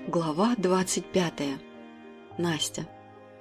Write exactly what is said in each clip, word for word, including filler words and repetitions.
Глава двадцать пятая. Настя.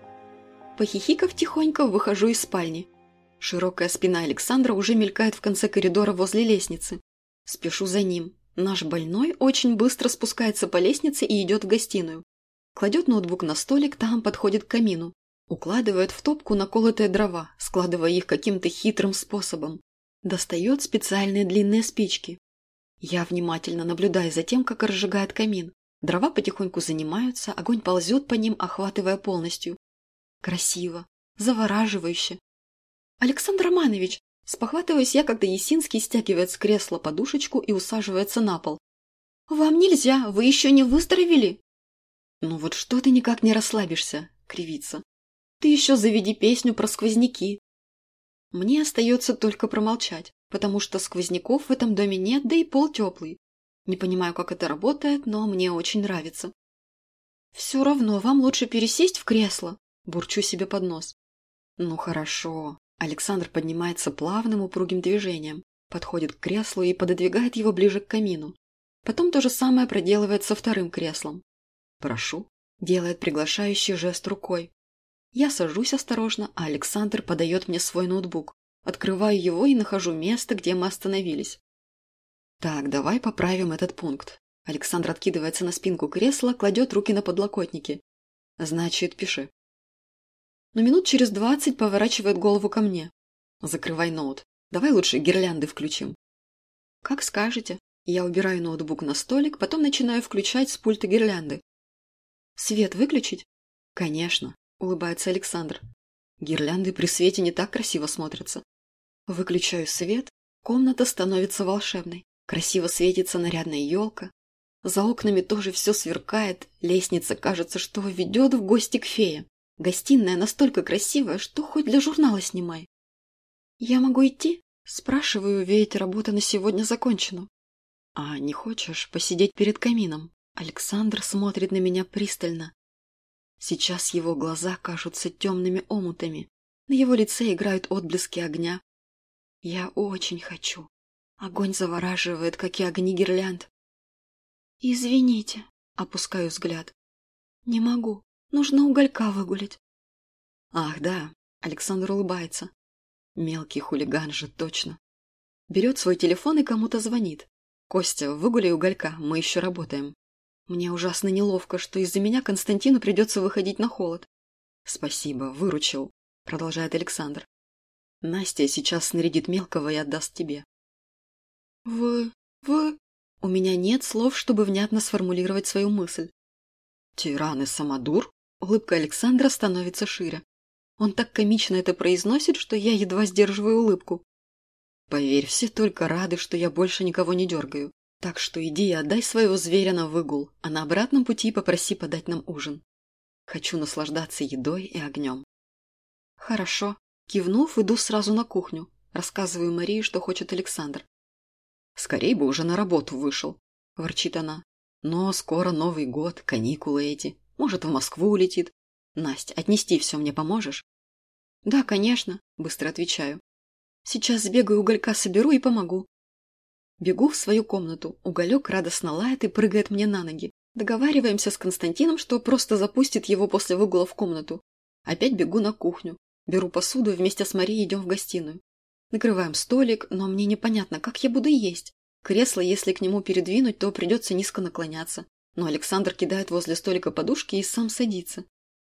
Похихикав тихонько, выхожу из спальни. Широкая спина Александра уже мелькает в конце коридора возле лестницы. Спешу за ним. Наш больной очень быстро спускается по лестнице и идет в гостиную. Кладет ноутбук на столик, там подходит к камину. Укладывает в топку наколотые дрова, складывая их каким-то хитрым способом. Достает специальные длинные спички. Я внимательно наблюдаю за тем, как разжигает камин. Дрова потихоньку занимаются, огонь ползет по ним, охватывая полностью. Красиво, завораживающе. Александр Романович, спохватываюсь я, когда Есинский стягивает с кресла подушечку и усаживается на пол. Вам нельзя, вы еще не выздоровели? Ну вот что ты никак не расслабишься, кривится. Ты еще заведи песню про сквозняки. Мне остается только промолчать, потому что сквозняков в этом доме нет, да и пол теплый. Не понимаю, как это работает, но мне очень нравится. «Все равно вам лучше пересесть в кресло», – бурчу себе под нос. «Ну хорошо». Александр поднимается плавным упругим движением, подходит к креслу и пододвигает его ближе к камину. Потом то же самое проделывает со вторым креслом. «Прошу», – делает приглашающий жест рукой. Я сажусь осторожно, а Александр подает мне свой ноутбук. Открываю его и нахожу место, где мы остановились. Так, давай поправим этот пункт. Александр откидывается на спинку кресла, кладет руки на подлокотники. Значит, пиши. Но минут через двадцать поворачивает голову ко мне. Закрывай ноут. Давай лучше гирлянды включим. Как скажете. Я убираю ноутбук на столик, потом начинаю включать с пульта гирлянды. Свет выключить? Конечно, улыбается Александр. Гирлянды при свете не так красиво смотрятся. Выключаю свет, комната становится волшебной. Красиво светится нарядная елка. За окнами тоже все сверкает. Лестница, кажется, что ведет в гости к фее. Гостиная настолько красивая, что хоть для журнала снимай. «Я могу идти?» – спрашиваю, ведь работа на сегодня закончена. «А не хочешь посидеть перед камином?» Александр смотрит на меня пристально. Сейчас его глаза кажутся темными омутами. На его лице играют отблески огня. Я очень хочу. Огонь завораживает, как и огни гирлянд. «Извините», — опускаю взгляд. «Не могу. Нужно уголька выгулять». «Ах, да», — Александр улыбается. Мелкий хулиган же, точно. Берет свой телефон и кому-то звонит. «Костя, выгуляй уголька, мы еще работаем». Мне ужасно неловко, что из-за меня Константину придется выходить на холод. «Спасибо, выручил», — продолжает Александр. «Настя сейчас снарядит мелкого и отдаст тебе». «Вы... вы...» У меня нет слов, чтобы внятно сформулировать свою мысль. «Тиран и самодур?» Улыбка Александра становится шире. Он так комично это произносит, что я едва сдерживаю улыбку. «Поверь, все только рады, что я больше никого не дергаю. Так что иди и отдай своего зверя на выгул, а на обратном пути попроси подать нам ужин. Хочу наслаждаться едой и огнем». «Хорошо». Кивнув, иду сразу на кухню. Рассказываю Марии, что хочет Александр. «Скорей бы уже на работу вышел», – ворчит она. «Но скоро Новый год, каникулы эти. Может, в Москву улетит. Насть, отнести все мне поможешь?» «Да, конечно», – быстро отвечаю. «Сейчас сбегаю, уголька соберу и помогу». Бегу в свою комнату. Уголек радостно лает и прыгает мне на ноги. Договариваемся с Константином, что просто запустит его после выгула в комнату. Опять бегу на кухню. Беру посуду и вместе с Марией идем в гостиную. Накрываем столик, но мне непонятно, как я буду есть. Кресло, если к нему передвинуть, то придется низко наклоняться. Но Александр кидает возле столика подушки и сам садится.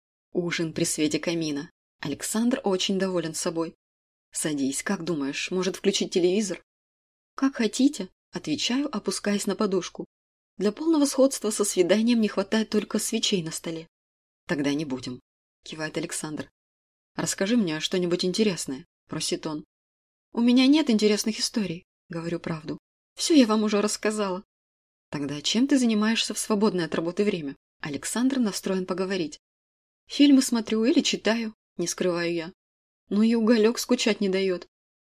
Ужин при свете камина. Александр очень доволен собой. «Садись, как думаешь, может включить телевизор?» «Как хотите», – отвечаю, опускаясь на подушку. Для полного сходства со свиданием не хватает только свечей на столе. «Тогда не будем», – кивает Александр. «Расскажи мне что-нибудь интересное», – просит он. «У меня нет интересных историй», — говорю правду. «Все я вам уже рассказала». «Тогда чем ты занимаешься в свободное от работы время?» Александр настроен поговорить. «Фильмы смотрю или читаю», — не скрываю я. «Ну и уголек скучать не дает».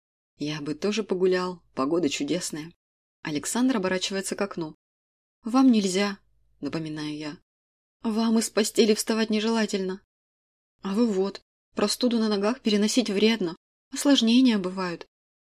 «Я бы тоже погулял, погода чудесная». Александр оборачивается к окну. «Вам нельзя», — напоминаю я. «Вам из постели вставать нежелательно». «А вы вот, простуду на ногах переносить вредно. Осложнения бывают».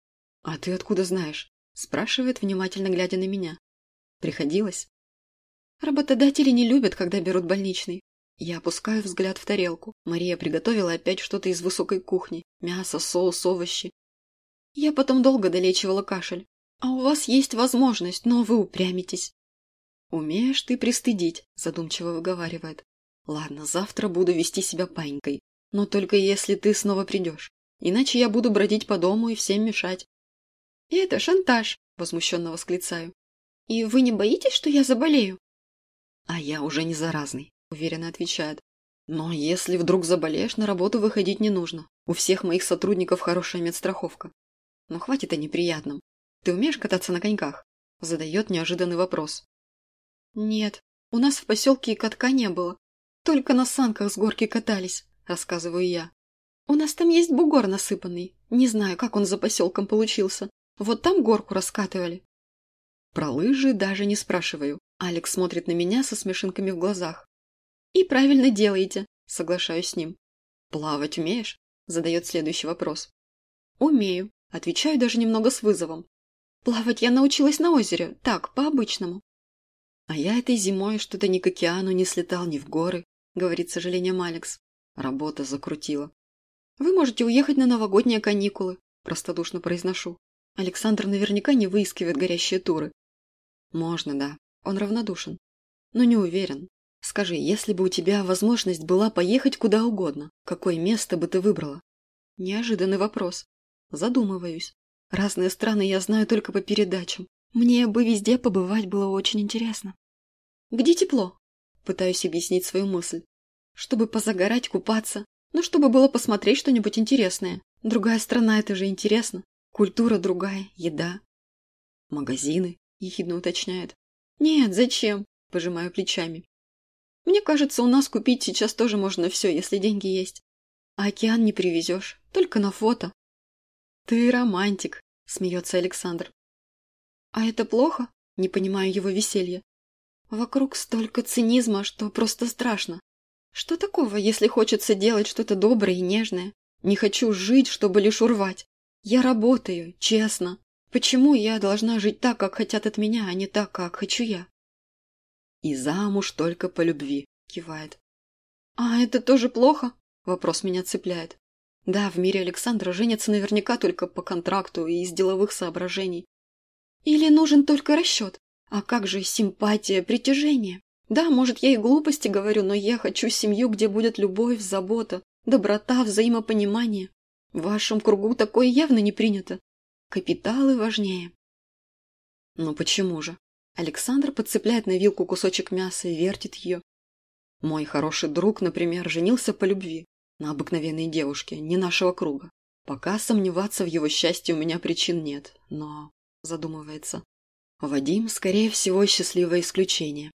«А ты откуда знаешь?» – спрашивает, внимательно глядя на меня. «Приходилось?» Работодатели не любят, когда берут больничный. Я опускаю взгляд в тарелку. Мария приготовила опять что-то из высокой кухни. Мясо, соус, овощи. Я потом долго долечивала кашель. А у вас есть возможность, но вы упрямитесь. Умеешь ты пристыдить, задумчиво выговаривает. Ладно, завтра буду вести себя панькой. Но только если ты снова придешь. Иначе я буду бродить по дому и всем мешать. И это шантаж, возмущенно восклицаю. И вы не боитесь, что я заболею? А я уже не заразный, уверенно отвечает. Но если вдруг заболеешь, на работу выходить не нужно. У всех моих сотрудников хорошая медстраховка. Но хватит о неприятном. Ты умеешь кататься на коньках? Задает неожиданный вопрос. Нет, у нас в поселке и катка не было. Только на санках с горки катались, рассказываю я. У нас там есть бугор насыпанный. Не знаю, как он за поселком получился. Вот там горку раскатывали. Про лыжи даже не спрашиваю. Алекс смотрит на меня со смешинками в глазах. И правильно делаете, соглашаюсь с ним. Плавать умеешь? Задает следующий вопрос. Умею, отвечаю даже немного с вызовом. Плавать я научилась на озере, так, по-обычному. А я этой зимой что-то ни к океану не слетал, ни в горы, говорит с сожалением Алекс. Работа закрутила. Вы можете уехать на новогодние каникулы, простодушно произношу. Александр наверняка не выискивает горящие туры. Можно, да. Он равнодушен. Но не уверен. Скажи, если бы у тебя возможность была поехать куда угодно, какое место бы ты выбрала? Неожиданный вопрос. Задумываюсь. Разные страны я знаю только по передачам. Мне бы везде побывать было очень интересно. Где тепло? Пытаюсь объяснить свою мысль. Чтобы позагорать, купаться. Ну, чтобы было посмотреть что-нибудь интересное. Другая страна – это же интересно. Культура другая, еда. Магазины, ехидно уточняет. Нет, зачем? Пожимаю плечами. Мне кажется, у нас купить сейчас тоже можно все, если деньги есть. А океан не привезешь, только на фото. Ты романтик, смеется Александр. А это плохо? Не понимаю его веселья. Вокруг столько цинизма, что просто страшно. Что такого, если хочется делать что-то доброе и нежное? Не хочу жить, чтобы лишь урвать. Я работаю, честно. Почему я должна жить так, как хотят от меня, а не так, как хочу я? И замуж только по любви, кивает. А это тоже плохо? Вопрос меня цепляет. Да, в мире Александра женятся наверняка только по контракту и из деловых соображений. Или нужен только расчет? А как же симпатия, притяжение? Да, может, я и глупости говорю, но я хочу семью, где будет любовь, забота, доброта, взаимопонимание. В вашем кругу такое явно не принято. Капиталы важнее. Ну почему же? Александр подцепляет на вилку кусочек мяса и вертит ее. Мой хороший друг, например, женился по любви на обыкновенной девушке, не нашего круга. Пока сомневаться в его счастье у меня причин нет, но... Задумывается. Вадим, скорее всего, счастливое исключение.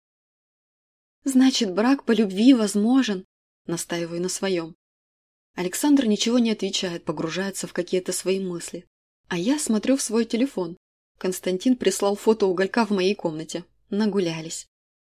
Значит, брак по любви возможен, настаиваю на своем. Александр ничего не отвечает, погружается в какие-то свои мысли. А я смотрю в свой телефон. Константин прислал фото уголька в моей комнате. Нагулялись.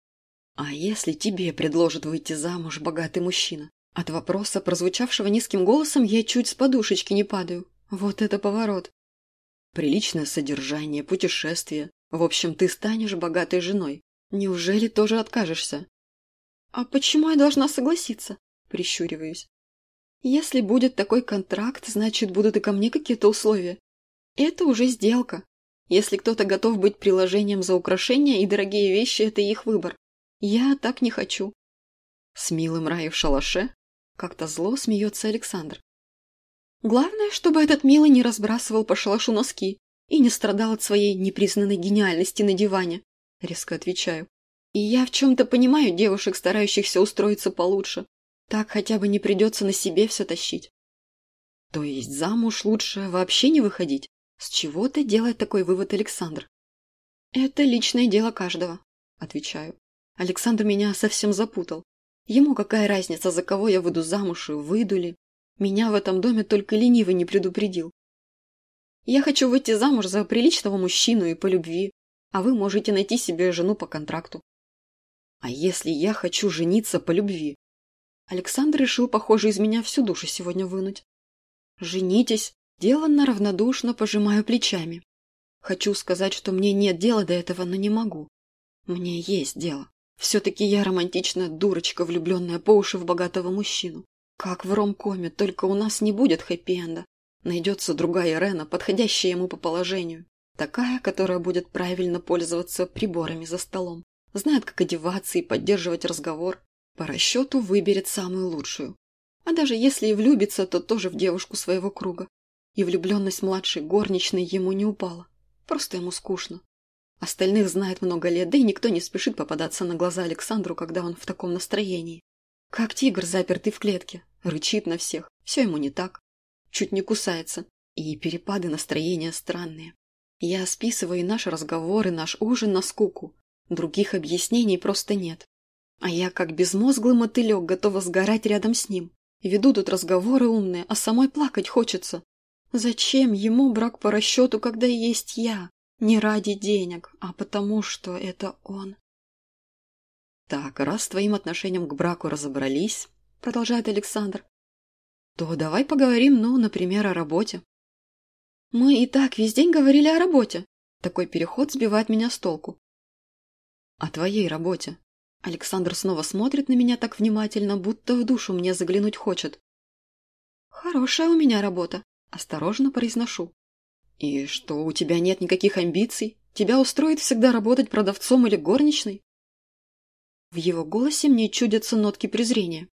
А если тебе предложит выйти замуж богатый мужчина? От вопроса, прозвучавшего низким голосом, я чуть с подушечки не падаю. Вот это поворот. Приличное содержание, путешествия. В общем, ты станешь богатой женой. Неужели тоже откажешься? А почему я должна согласиться? Прищуриваюсь. Если будет такой контракт, значит, будут и ко мне какие-то условия. Это уже сделка. Если кто-то готов быть приложением за украшения и дорогие вещи, это их выбор. Я так не хочу. С милым рай в шалаше? Как-то зло смеется Александр. Главное, чтобы этот милый не разбрасывал по шалашу носки и не страдал от своей непризнанной гениальности на диване. Резко отвечаю. И я в чем-то понимаю девушек, старающихся устроиться получше. Так хотя бы не придется на себе все тащить. То есть замуж лучше вообще не выходить? С чего-то делает такой вывод Александр. Это личное дело каждого, отвечаю. Александр меня совсем запутал. Ему какая разница, за кого я выйду замуж и выйду ли? Меня в этом доме только ленивый не предупредил. Я хочу выйти замуж за приличного мужчину и по любви, а вы можете найти себе жену по контракту. А если я хочу жениться по любви? Александр решил, похоже, из меня всю душу сегодня вынуть. Женитесь, деланно равнодушно пожимаю плечами. Хочу сказать, что мне нет дела до этого, но не могу. Мне есть дело. Все-таки я романтичная дурочка, влюбленная по уши в богатого мужчину. Как в ромкоме, только у нас не будет хэппи-энда. Найдется другая Ирена, подходящая ему по положению. Такая, которая будет правильно пользоваться приборами за столом. Знает, как одеваться и поддерживать разговор. По расчету выберет самую лучшую. А даже если и влюбится, то тоже в девушку своего круга. И влюбленность младшей горничной ему не упала. Просто ему скучно. Остальных знает много лет, да и никто не спешит попадаться на глаза Александру, когда он в таком настроении. Как тигр, запертый в клетке. Рычит на всех. Все ему не так. Чуть не кусается. И перепады настроения странные. Я списываю и наш разговор, и наш ужин на скуку. Других объяснений просто нет. А я, как безмозглый мотылек, готова сгорать рядом с ним. Веду тут разговоры умные, а самой плакать хочется. Зачем ему брак по расчету, когда есть я? Не ради денег, а потому, что это он. Так, раз с твоим отношением к браку разобрались, продолжает Александр, то давай поговорим, ну, например, о работе. Мы и так весь день говорили о работе. Такой переход сбивает меня с толку. О твоей работе. Александр снова смотрит на меня так внимательно, будто в душу мне заглянуть хочет. Хорошая у меня работа, осторожно произношу. И что, у тебя нет никаких амбиций? Тебя устроит всегда работать продавцом или горничной? В его голосе мне чудятся нотки презрения.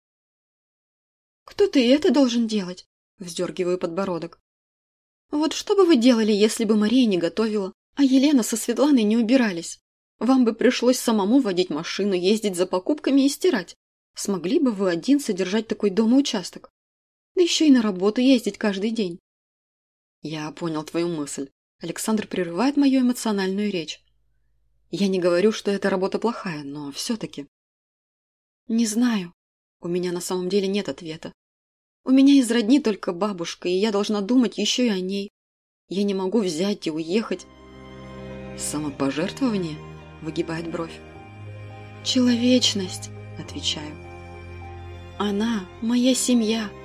Кто ты это должен делать? Вздергиваю подбородок. Вот что бы вы делали, если бы Мария не готовила, а Елена со Светланой не убирались? Вам бы пришлось самому водить машину, ездить за покупками и стирать. Смогли бы вы один содержать такой дом и участок? Да еще и на работу ездить каждый день. Я понял твою мысль. Александр прерывает мою эмоциональную речь. Я не говорю, что эта работа плохая, но все-таки... Не знаю. У меня на самом деле нет ответа. У меня из родни только бабушка, и я должна думать еще и о ней. Я не могу взять и уехать. Самопожертвование? Выгибает бровь. Человечность, отвечаю. Она моя семья.